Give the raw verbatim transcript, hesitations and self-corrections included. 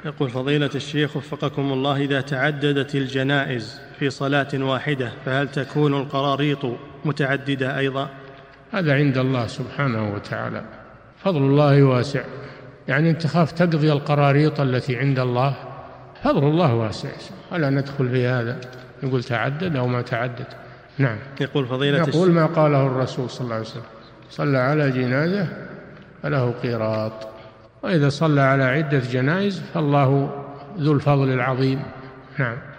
يقول فضيلة الشيخ وفقكم الله، إذا تعددت الجنائز في صلاة واحدة فهل تكون القراريط متعددة أيضا؟ هذا عند الله سبحانه وتعالى، فضل الله واسع. يعني أنت تخاف تقضي القراريط التي عند الله، فضل الله واسع، ألا ندخل في هذا نقول تعدد أو ما تعدد. نعم. يقول فضيلة يقول ما قاله الرسول صلى الله عليه وسلم: صلى على جنازة فله قيراط، وإذا صلى على عدة جنائز فالله ذو الفضل العظيم. نعم.